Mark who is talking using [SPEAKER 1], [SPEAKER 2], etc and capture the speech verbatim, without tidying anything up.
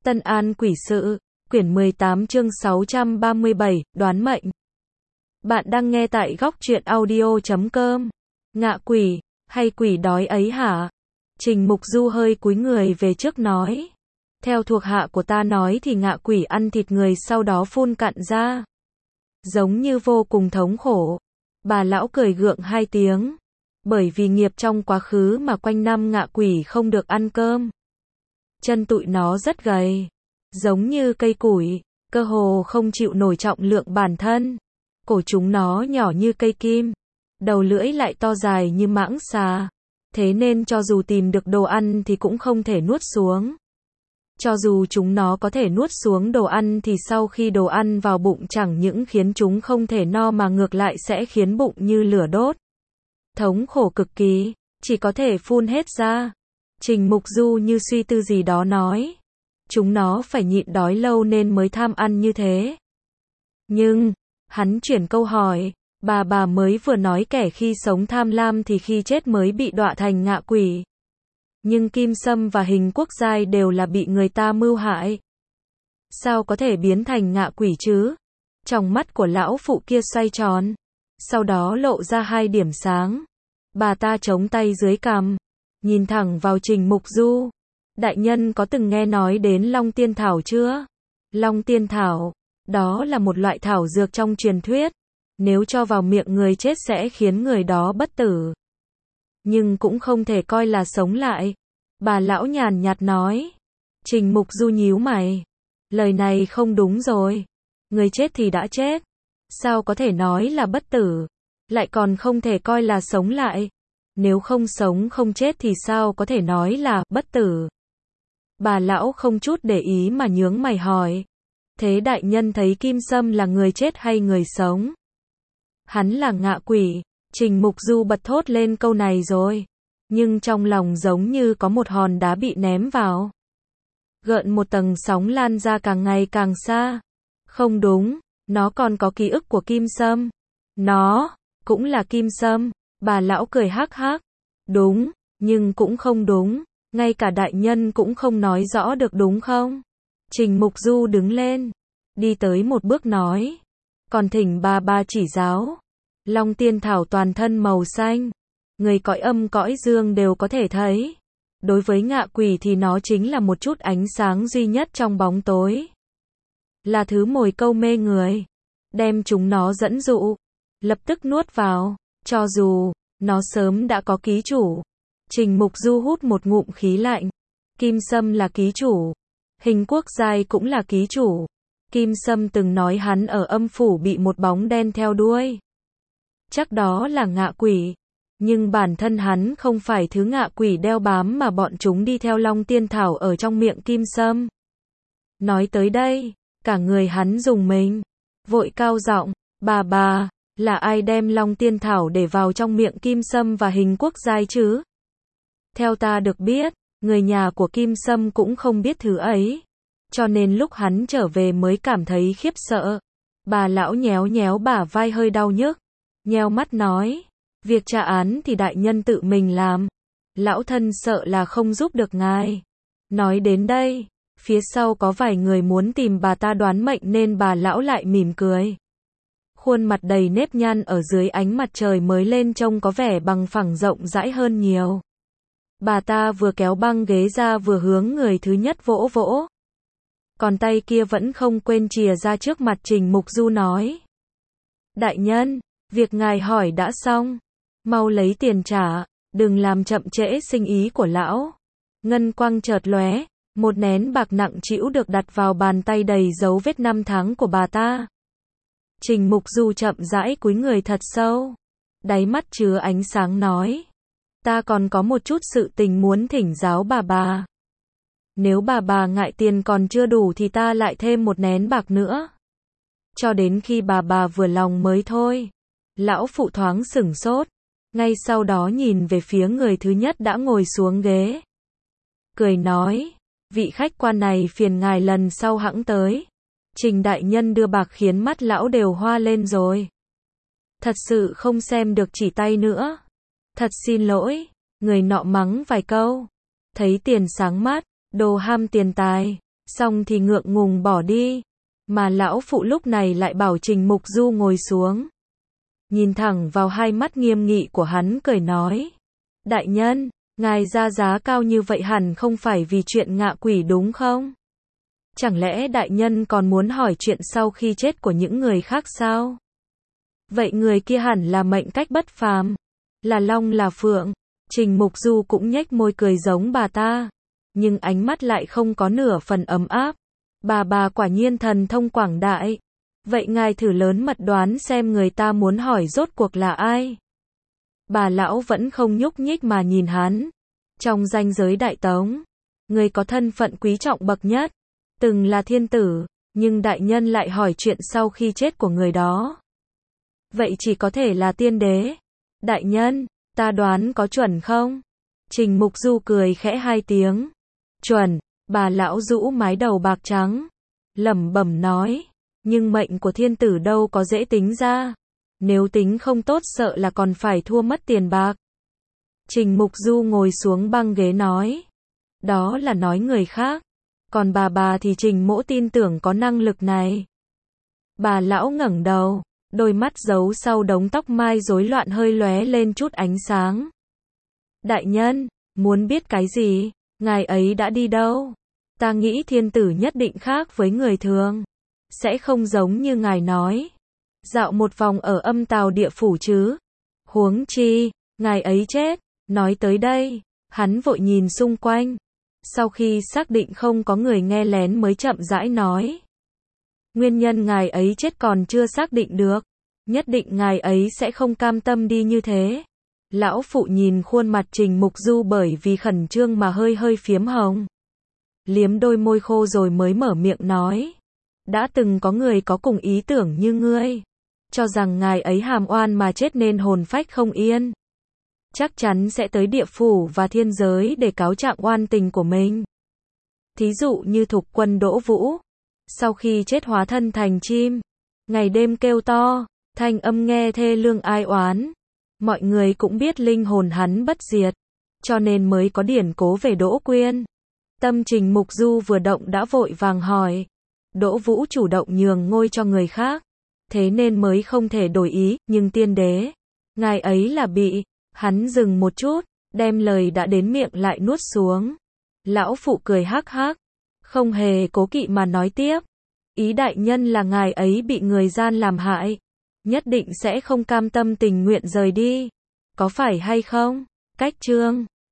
[SPEAKER 1] Tân An Quỷ Sự, quyển mười tám chương sáu trăm ba mươi bảy, đoán mệnh. Bạn đang nghe tại góc truyện audio chấm com. Ngạ quỷ, hay quỷ đói ấy hả? Trình Mục Du hơi cúi người về trước nói. Theo thuộc hạ của ta nói thì ngạ quỷ ăn thịt người sau đó phun cặn ra. Giống như vô cùng thống khổ. Bà lão cười gượng hai tiếng. Bởi vì nghiệp trong quá khứ mà quanh năm ngạ quỷ không được ăn cơm. Chân tụi nó rất gầy. Giống như cây củi, cơ hồ không chịu nổi trọng lượng bản thân. Cổ chúng nó nhỏ như cây kim. Đầu lưỡi lại to dài như mãng xà. Thế nên cho dù tìm được đồ ăn thì cũng không thể nuốt xuống. Cho dù chúng nó có thể nuốt xuống đồ ăn thì sau khi đồ ăn vào bụng chẳng những khiến chúng không thể no mà ngược lại sẽ khiến bụng như lửa đốt. Thống khổ cực kỳ, chỉ có thể phun hết ra. Trình Mục Du như suy tư gì đó nói. Chúng nó phải nhịn đói lâu nên mới tham ăn như thế. Nhưng, hắn chuyển câu hỏi, bà bà mới vừa nói kẻ khi sống tham lam thì khi chết mới bị đọa thành ngạ quỷ. Nhưng Kim Sâm và Hình Quốc Giai đều là bị người ta mưu hại. Sao có thể biến thành ngạ quỷ chứ? Trong mắt của lão phụ kia xoay tròn. Sau đó lộ ra hai điểm sáng. Bà ta chống tay dưới cằm. Nhìn thẳng vào Trình Mục Du. Đại nhân có từng nghe nói đến Long Tiên Thảo chưa? Long Tiên Thảo, đó là một loại thảo dược trong truyền thuyết. Nếu cho vào miệng người chết sẽ khiến người đó bất tử. Nhưng cũng không thể coi là sống lại. Bà lão nhàn nhạt nói. Trình Mục Du nhíu mày. Lời này không đúng rồi. Người chết thì đã chết. Sao có thể nói là bất tử? Lại còn không thể coi là sống lại. Nếu không sống không chết thì sao có thể nói là bất tử? Bà lão không chút để ý mà nhướng mày hỏi. Thế đại nhân thấy Kim Sâm là người chết hay người sống? Hắn là ngạ quỷ. Trình Mục Du bật thốt lên câu này rồi. Nhưng trong lòng giống như có một hòn đá bị ném vào. Gợn một tầng sóng lan ra càng ngày càng xa. Không đúng, nó còn có ký ức của Kim Sâm. Nó, cũng là Kim Sâm. Bà lão cười hắc hắc. Đúng, nhưng cũng không đúng. Ngay cả đại nhân cũng không nói rõ được đúng không? Trình Mục Du đứng lên. Đi tới một bước nói. Còn thỉnh bà bà chỉ giáo. Long Tiên Thảo toàn thân màu xanh. Người cõi âm cõi dương đều có thể thấy. Đối với ngạ quỷ thì nó chính là một chút ánh sáng duy nhất trong bóng tối. Là thứ mồi câu mê người. Đem chúng nó dẫn dụ. Lập tức nuốt vào. Cho dù, nó sớm đã có ký chủ. Trình Mục Du hút một ngụm khí lạnh. Kim Sâm là ký chủ. Hình Quốc Giai cũng là ký chủ. Kim Sâm từng nói hắn ở âm phủ bị một bóng đen theo đuôi. Chắc đó là ngạ quỷ. Nhưng bản thân hắn không phải thứ ngạ quỷ đeo bám mà bọn chúng đi theo Long Tiên Thảo ở trong miệng Kim Sâm. Nói tới đây, cả người hắn rùng mình. Vội cao giọng, bà bà, là ai đem Long Tiên Thảo để vào trong miệng Kim Sâm và Hình Quốc Giai chứ? Theo ta được biết, người nhà của Kim Sâm cũng không biết thứ ấy. Cho nên lúc hắn trở về mới cảm thấy khiếp sợ. Bà lão nhéo nhéo bả vai hơi đau nhức. Nheo mắt nói. Việc tra án thì đại nhân tự mình làm. Lão thân sợ là không giúp được ngài. Nói đến đây, phía sau có vài người muốn tìm bà ta đoán mệnh nên bà lão lại mỉm cười. Khuôn mặt đầy nếp nhăn ở dưới ánh mặt trời mới lên trông có vẻ bằng phẳng rộng rãi hơn nhiều. Bà ta vừa kéo băng ghế ra vừa hướng người thứ nhất vỗ vỗ. Còn tay kia vẫn không quên chìa ra trước mặt Trình Mục Du nói. Đại nhân, việc ngài hỏi đã xong. Mau lấy tiền trả, đừng làm chậm trễ sinh ý của lão. Ngân quang chợt lóe, một nén bạc nặng trĩu được đặt vào bàn tay đầy dấu vết năm tháng của bà ta. Trình Mục Du chậm rãi cúi người thật sâu. Đáy mắt chứa ánh sáng nói. Ta còn có một chút sự tình muốn thỉnh giáo bà bà. Nếu bà bà ngại tiền còn chưa đủ thì ta lại thêm một nén bạc nữa. Cho đến khi bà bà vừa lòng mới thôi. Lão phụ thoáng sửng sốt. Ngay sau đó nhìn về phía người thứ nhất đã ngồi xuống ghế. Cười nói. Vị khách quan này phiền ngài lần sau hẵng tới. Trình đại nhân đưa bạc khiến mắt lão đều hoa lên rồi. Thật sự không xem được chỉ tay nữa. Thật xin lỗi. Người nọ mắng vài câu. Thấy tiền sáng mắt. Đồ ham tiền tài. xong thì ngượng ngùng bỏ đi. Mà lão phụ lúc này lại bảo Trình Mục Du ngồi xuống. Nhìn thẳng vào hai mắt nghiêm nghị của hắn cười nói. Đại nhân, ngài ra giá cao như vậy hẳn không phải vì chuyện ngạ quỷ đúng không? Chẳng lẽ đại nhân còn muốn hỏi chuyện sau khi chết của những người khác sao? Vậy người kia hẳn là mệnh cách bất phàm, là long là phượng. Trình Mục Du cũng nhếch môi cười giống bà ta, nhưng ánh mắt lại không có nửa phần ấm áp. Bà bà quả nhiên thần thông quảng đại. Vậy ngài thử lớn mật đoán xem người ta muốn hỏi rốt cuộc là ai? Bà lão vẫn không nhúc nhích mà nhìn hắn. Trong ranh giới Đại Tống, người có thân phận quý trọng bậc nhất, từng là thiên tử, nhưng đại nhân lại hỏi chuyện sau khi chết của người đó. Vậy chỉ có thể là tiên đế. Đại nhân, ta đoán có chuẩn không? Trình Mục Du cười khẽ hai tiếng. Chuẩn, bà lão rũ mái đầu bạc trắng, lẩm bẩm nói, nhưng mệnh của thiên tử đâu có dễ tính ra. Nếu tính không tốt sợ là còn phải thua mất tiền bạc. Trình Mục Du ngồi xuống băng ghế nói. Đó là nói người khác. Còn bà bà thì Trình Mỗ tin tưởng có năng lực này. Bà lão ngẩng đầu, đôi mắt giấu sau đống tóc mai rối loạn hơi lóe lên chút ánh sáng. Đại nhân, muốn biết cái gì? Ngài ấy đã đi đâu? Ta nghĩ thiên tử nhất định khác với người thường. Sẽ không giống như ngài nói. Dạo một vòng ở âm tào địa phủ chứ. Huống chi, ngài ấy chết. Nói tới đây, hắn vội nhìn xung quanh. Sau khi xác định không có người nghe lén mới chậm rãi nói. Nguyên nhân ngài ấy chết còn chưa xác định được. Nhất định ngài ấy sẽ không cam tâm đi như thế. Lão phụ nhìn khuôn mặt Trình Mục Du bởi vì khẩn trương mà hơi hơi phiếm hồng. Liếm đôi môi khô rồi mới mở miệng nói. Đã từng có người có cùng ý tưởng như ngươi. Cho rằng ngài ấy hàm oan mà chết nên hồn phách không yên. Chắc chắn sẽ tới địa phủ và thiên giới để cáo trạng oan tình của mình. Thí dụ như Thục Quân Đỗ Vũ. Sau khi chết hóa thân thành chim. Ngày đêm kêu to. Thanh âm nghe thê lương ai oán. Mọi người cũng biết linh hồn hắn bất diệt. Cho nên mới có điển cố về Đỗ Quyên. Tâm Trình Mục Du vừa động đã vội vàng hỏi. Đỗ Vũ chủ động nhường ngôi cho người khác. Thế nên mới không thể đổi ý, nhưng tiên đế. Ngài ấy là bị. Hắn dừng một chút, đem lời đã đến miệng lại nuốt xuống. Lão phụ cười hắc hắc. Không hề cố kỵ mà nói tiếp. Ý đại nhân là ngài ấy bị người gian làm hại. Nhất định sẽ không cam tâm tình nguyện rời đi. Có phải hay không? Cách chương